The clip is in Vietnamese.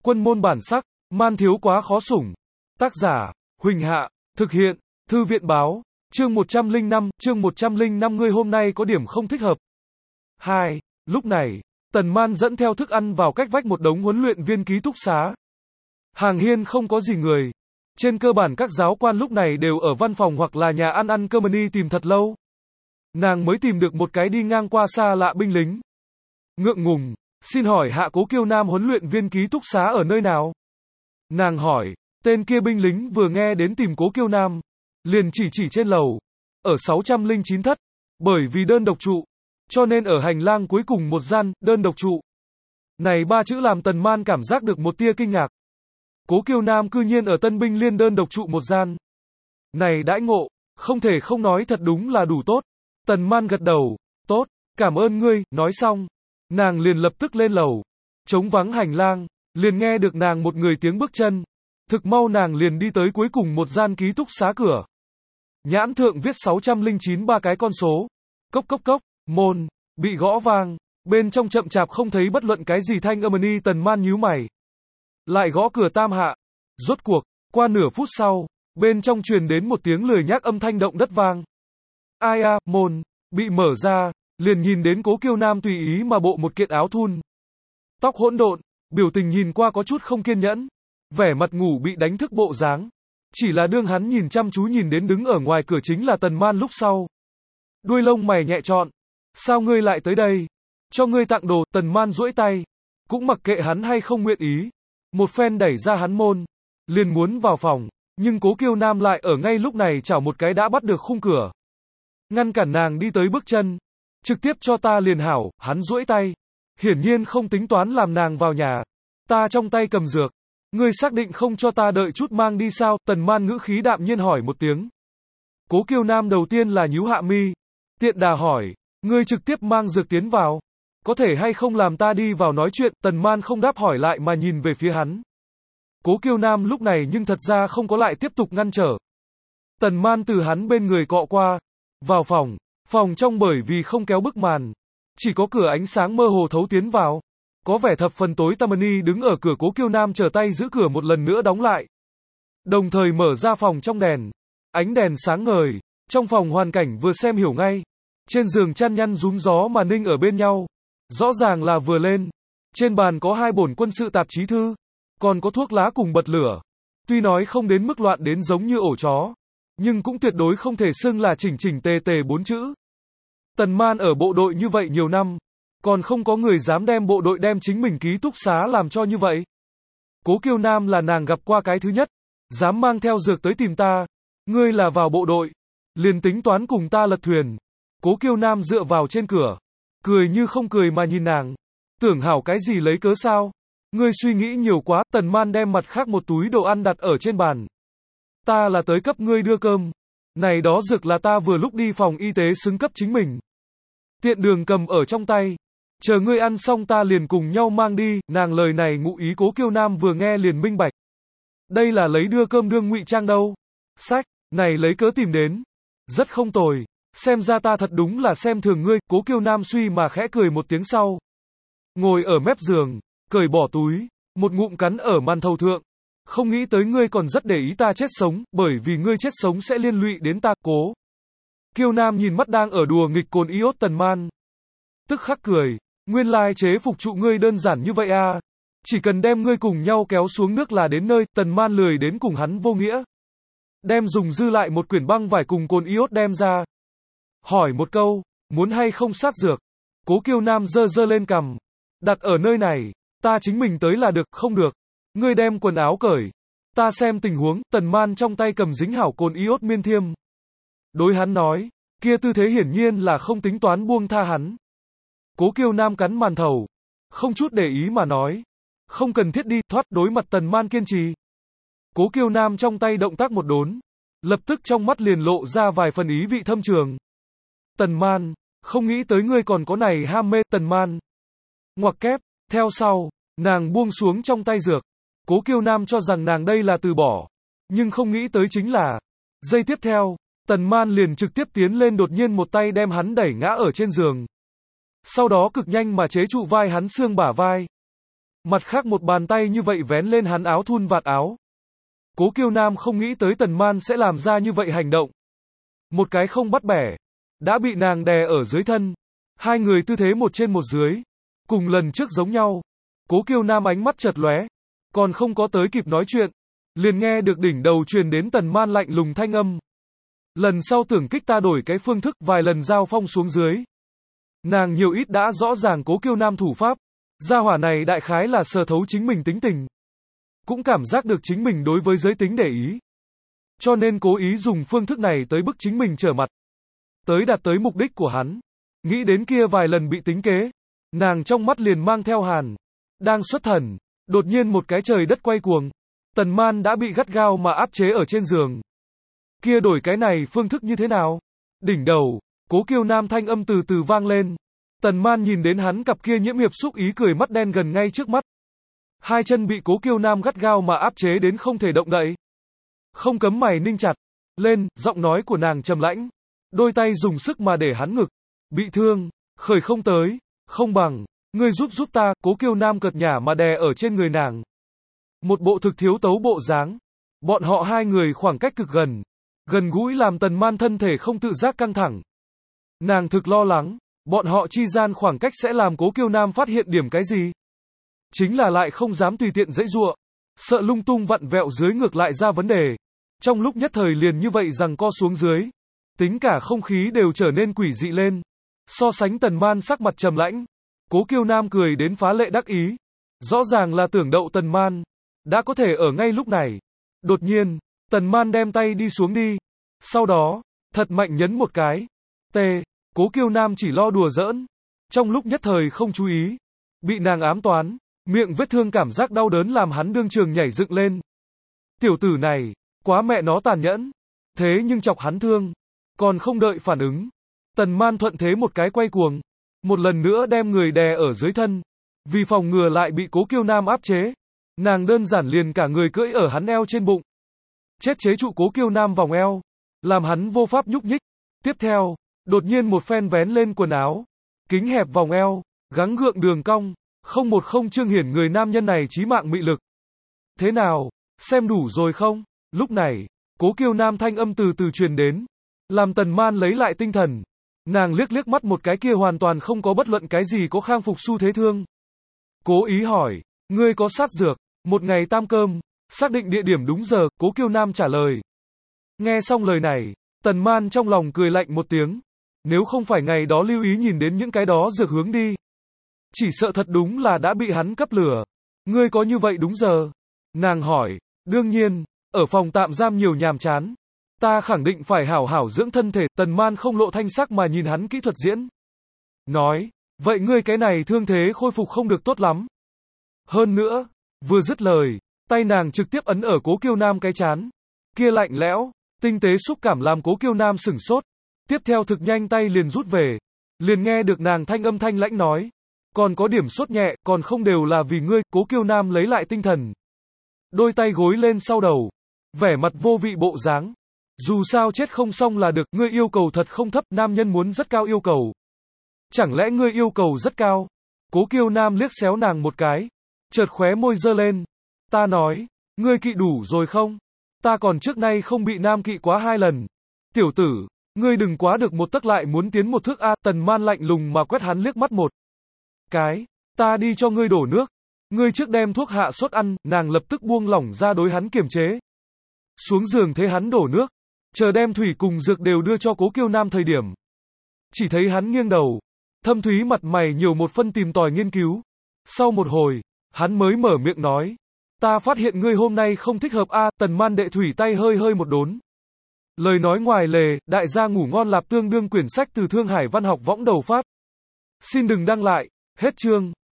Quân môn bản sắc, man thiếu quá khó sủng. Tác giả, Huỳnh Hạ, thực hiện, Thư viện báo, chương 105, ngươi hôm nay có điểm không thích hợp. 2. Lúc này, Tần Man dẫn theo thức ăn vào cách vách một đống huấn luyện viên ký túc xá. Hàng hiên không có gì người. Trên cơ bản các giáo quan lúc này đều ở văn phòng hoặc là nhà ăn cơm ni tìm thật lâu. Nàng mới tìm được một cái đi ngang qua xa lạ binh lính. Ngượng ngùng, xin hỏi hạ Cố Kiêu Nam huấn luyện viên ký túc xá ở nơi nào? Nàng hỏi, tên kia binh lính vừa nghe đến tìm Cố Kiêu Nam, liền chỉ trên lầu, ở 609 thất, bởi vì đơn độc trụ, cho nên ở hành lang cuối cùng một gian, đơn độc trụ. Này ba chữ làm Tần Man cảm giác được một tia kinh ngạc. Cố Kiêu Nam cư nhiên ở Tân Binh Liên đơn độc trụ một gian. Này đãi ngộ, không thể không nói thật đúng là đủ tốt. Tần Man gật đầu, tốt, cảm ơn ngươi, nói xong. Nàng liền lập tức lên lầu. Trống vắng hành lang, liền nghe được nàng một người tiếng bước chân. Thực mau nàng liền đi tới cuối cùng một gian ký túc xá cửa. Nhãn thượng viết 609 ba cái con số. Cốc cốc cốc, môn, bị gõ vang. Bên trong chậm chạp không thấy bất luận cái gì thanh âm ni. Tần Man nhíu mày. Lại gõ cửa tam hạ. Rốt cuộc, qua nửa phút sau, bên trong truyền đến một tiếng lười nhác âm thanh động đất vang. Ai a, môn, bị mở ra, liền nhìn đến Cố Kiêu Nam tùy ý mà bộ một kiện áo thun. Tóc hỗn độn, biểu tình nhìn qua có chút không kiên nhẫn, vẻ mặt ngủ bị đánh thức bộ dáng. Chỉ là đương hắn nhìn chăm chú nhìn đến đứng ở ngoài cửa chính là Tần Man lúc sau. Đuôi lông mày nhẹ trọn. Sao ngươi lại tới đây? Cho ngươi tặng đồ. Tần Man duỗi tay, cũng mặc kệ hắn hay không nguyện ý. Một phen đẩy ra hắn môn, liền muốn vào phòng, nhưng Cố Kiêu Nam lại ở ngay lúc này chảo một cái đã bắt được khung cửa. Ngăn cản nàng đi tới bước chân. Trực tiếp cho ta liền hảo, hắn duỗi tay. Hiển nhiên không tính toán làm nàng vào nhà. Ta trong tay cầm dược. Ngươi xác định không cho ta đợi chút mang đi sao? Tần Man ngữ khí đạm nhiên hỏi một tiếng. Cố Kiêu Nam đầu tiên là nhíu hạ mi. Tiện đà hỏi, ngươi trực tiếp mang dược tiến vào. Có thể hay không làm ta đi vào nói chuyện? Tần Man không đáp hỏi lại mà nhìn về phía hắn. Cố Kiêu Nam lúc này nhưng thật ra không có lại tiếp tục ngăn trở. Tần Man từ hắn bên người cọ qua. Vào phòng. Phòng trong bởi vì không kéo bức màn. Chỉ có cửa ánh sáng mơ hồ thấu tiến vào. Có vẻ thập phần tối tăm ni đứng ở cửa. Cố Kiêu Nam trở tay giữ cửa một lần nữa đóng lại. Đồng thời mở ra phòng trong đèn. Ánh đèn sáng ngời. Trong phòng hoàn cảnh vừa xem hiểu ngay. Trên giường chăn nhăn rúm gió mà ninh ở bên nhau. Rõ ràng là vừa lên. Trên bàn có 2 bổn quân sự tạp chí thư. Còn có thuốc lá cùng bật lửa. Tuy nói không đến mức loạn đến giống như ổ chó. Nhưng cũng tuyệt đối không thể xưng là chỉnh tề 4 chữ. Tần Man ở bộ đội như vậy nhiều năm. Còn không có người dám đem bộ đội đem chính mình ký túc xá làm cho như vậy. Cố Kiêu Nam là nàng gặp qua cái thứ nhất. Dám mang theo dược tới tìm ta. Ngươi là vào bộ đội. Liền tính toán cùng ta lật thuyền. Cố Kiêu Nam dựa vào trên cửa. Cười như không cười mà nhìn nàng. Tưởng hảo cái gì lấy cớ sao? Ngươi suy nghĩ nhiều quá. Tần Man đem mặt khác một túi đồ ăn đặt ở trên bàn. Ta là tới cấp ngươi đưa cơm. Này đó dược là ta vừa lúc đi phòng y tế xứng cấp chính mình. Tiện đường cầm ở trong tay. Chờ ngươi ăn xong ta liền cùng nhau mang đi. Nàng lời này ngụ ý. Cố Kiêu Nam vừa nghe liền minh bạch. Đây là lấy đưa cơm đương ngụy trang đâu. Sách, này lấy cớ tìm đến. Rất không tồi. Xem ra ta thật đúng là xem thường ngươi. Cố Kiêu Nam suy mà khẽ cười một tiếng sau. Ngồi ở mép giường, cởi bỏ túi, một ngụm cắn ở màn thầu thượng. Không nghĩ tới ngươi còn rất để ý ta chết sống, bởi vì ngươi chết sống sẽ liên lụy đến ta. Cố Kiêu Nam nhìn mắt đang ở đùa nghịch cồn iốt Tần Man. Tức khắc cười, nguyên lai chế phục trụ ngươi đơn giản như vậy à. Chỉ cần đem ngươi cùng nhau kéo xuống nước là đến nơi. Tần Man lười đến cùng hắn vô nghĩa. Đem dùng dư lại một quyển băng vải cùng cồn iốt đem ra. Hỏi một câu, muốn hay không sát dược? Cố Kiêu Nam giơ lên cằm. Đặt ở nơi này, ta chính mình tới là được. Không được. Ngươi đem quần áo cởi. Ta xem tình huống. Tần Man trong tay cầm dính hảo cồn iốt miên thiêm. Đối hắn nói, kia tư thế hiển nhiên là không tính toán buông tha hắn. Cố Kiêu Nam cắn màn thầu. Không chút để ý mà nói. Không cần thiết đi. Thoát. Đối mặt Tần Man kiên trì. Cố Kiêu Nam trong tay động tác một đốn. Lập tức trong mắt liền lộ ra vài phần ý vị thâm trường. Tần Man, không nghĩ tới ngươi còn có này ham mê. Tần Man ngoặc kép. Theo sau, nàng buông xuống trong tay dược. Cố Kiêu Nam cho rằng nàng đây là từ bỏ. Nhưng không nghĩ tới chính là. Giây tiếp theo, Tần Man liền trực tiếp tiến lên đột nhiên một tay đem hắn đẩy ngã ở trên giường. Sau đó cực nhanh mà chế trụ vai hắn xương bả vai. Mặt khác một bàn tay như vậy vén lên hắn áo thun vạt áo. Cố Kiêu Nam không nghĩ tới Tần Man sẽ làm ra như vậy hành động. Một cái không bắt bẻ, đã bị nàng đè ở dưới thân. Hai người tư thế một trên một dưới, cùng lần trước giống nhau. Cố Kiêu Nam ánh mắt chợt lóe, còn không có tới kịp nói chuyện, liền nghe được đỉnh đầu truyền đến Tần Man lạnh lùng thanh âm. Lần sau tưởng kích ta đổi cái phương thức, vài lần giao phong xuống dưới. Nàng nhiều ít đã rõ ràng Cố Kiêu Nam thủ pháp, gia hỏa này đại khái là sờ thấu chính mình tính tình, cũng cảm giác được chính mình đối với giới tính để ý, cho nên cố ý dùng phương thức này tới bức chính mình trở mặt, tới đạt tới mục đích của hắn. Nghĩ đến kia vài lần bị tính kế, nàng trong mắt liền mang theo hàn. Đang xuất thần, đột nhiên một cái trời đất quay cuồng, Tần Man đã bị gắt gao mà áp chế ở trên giường. Kia đổi cái này phương thức như thế nào? Đỉnh đầu, Cố Kiêu Nam thanh âm từ từ vang lên. Tần Man nhìn đến hắn cặp kia nhiễm hiệp xúc ý cười mắt đen gần ngay trước mắt. Hai chân bị Cố Kiêu Nam gắt gao mà áp chế đến không thể động đậy. Không cấm mày ninh chặt lên, giọng nói của nàng trầm lãnh, đôi tay dùng sức mà để hắn ngực bị thương, khởi không tới, không bằng ngươi giúp ta. Cố Kiêu Nam cợt nhả mà đè ở trên người nàng, một bộ thực thiếu tấu bộ dáng. Bọn họ hai người khoảng cách cực gần, gần gũi làm Tần Man thân thể không tự giác căng thẳng. Nàng thực lo lắng, bọn họ chi gian khoảng cách sẽ làm Cố Kiêu Nam phát hiện điểm cái gì. Chính là lại không dám tùy tiện giãy giụa, sợ lung tung vặn vẹo dưới ngược lại ra vấn đề. Trong lúc nhất thời liền như vậy giằng co xuống dưới, tính cả không khí đều trở nên quỷ dị lên. So sánh Tần Man sắc mặt trầm lãnh, Cố Kiêu Nam cười đến phá lệ đắc ý. Rõ ràng là tưởng đậu Tần Man, đã có thể ở ngay lúc này. Đột nhiên, Tần Man đem tay đi xuống đi. Sau đó, thật mạnh nhấn một cái. Cố Kiêu Nam chỉ lo đùa giỡn. Trong lúc nhất thời không chú ý, bị nàng ám toán, miệng vết thương cảm giác đau đớn làm hắn đương trường nhảy dựng lên. Tiểu tử này, quá mẹ nó tàn nhẫn. Thế nhưng chọc hắn thương, còn không đợi phản ứng. Tần Man thuận thế một cái quay cuồng, một lần nữa đem người đè ở dưới thân. Vì phòng ngừa lại bị Cố Kiêu Nam áp chế, nàng đơn giản liền cả người cưỡi ở hắn eo trên bụng. Chết chế trụ Cố Kiêu Nam vòng eo, làm hắn vô pháp nhúc nhích. Tiếp theo, đột nhiên một phen vén lên quần áo, kính hẹp vòng eo, gắng gượng đường cong, không trương hiển người nam nhân này chí mạng mị lực. Thế nào, xem đủ rồi không? Lúc này, Cố Kiêu Nam thanh âm từ từ truyền đến, làm Tần Man lấy lại tinh thần. Nàng liếc mắt một cái kia hoàn toàn không có bất luận cái gì có khang phục xu thế thương. Cố ý hỏi, ngươi có sát dược, một ngày tam cơm, xác định địa điểm đúng giờ. Cố Kiêu Nam trả lời. Nghe xong lời này, Tần Man trong lòng cười lạnh một tiếng. Nếu không phải ngày đó lưu ý nhìn đến những cái đó dược hướng đi, chỉ sợ thật đúng là đã bị hắn cấp lửa. Ngươi có như vậy đúng giờ? Nàng hỏi. Đương nhiên, ở phòng tạm giam nhiều nhàm chán, ta khẳng định phải hảo hảo dưỡng thân thể. Tần Man không lộ thanh sắc mà nhìn hắn kỹ thuật diễn. Nói, vậy ngươi cái này thương thế khôi phục không được tốt lắm. Hơn nữa, vừa dứt lời, tay nàng trực tiếp ấn ở Cố Kiêu Nam cái trán. Kia lạnh lẽo, tinh tế xúc cảm làm Cố Kiêu Nam sửng sốt. Tiếp theo thực nhanh tay liền rút về. Liền nghe được nàng thanh âm thanh lãnh nói. Còn có điểm sốt nhẹ, còn không đều là vì ngươi. Cố Kiêu Nam lấy lại tinh thần, đôi tay gối lên sau đầu, vẻ mặt vô vị bộ dáng. Dù sao chết không xong là được, ngươi yêu cầu thật không thấp, nam nhân muốn rất cao yêu cầu. Chẳng lẽ ngươi yêu cầu rất cao? Cố Kiêu Nam liếc xéo nàng một cái, chợt khóe môi giơ lên. Ta nói, ngươi kỵ đủ rồi không? Ta còn trước nay không bị nam kỵ quá 2 lần. Tiểu tử, ngươi đừng quá được một tấc lại muốn tiến một thước a. Tần Man lạnh lùng mà quét hắn liếc mắt một cái. Ta đi cho ngươi đổ nước. Ngươi trước đem thuốc hạ sốt ăn. Nàng lập tức buông lỏng ra đối hắn kiềm chế. Xuống giường thế hắn đổ nước, chờ đem thủy cùng dược đều đưa cho Cố Kiêu Nam thời điểm, chỉ thấy hắn nghiêng đầu, thâm thúy mặt mày nhiều một phân tìm tòi nghiên cứu. Sau một hồi, hắn mới mở miệng nói, ta phát hiện ngươi hôm nay không thích hợp a. Tần Man đệ thủy tay hơi một đốn. Lời nói ngoài lề, đại gia ngủ ngon lạp tương đương quyển sách từ Thương Hải Văn học võng đầu phát. Xin đừng đăng lại, hết chương.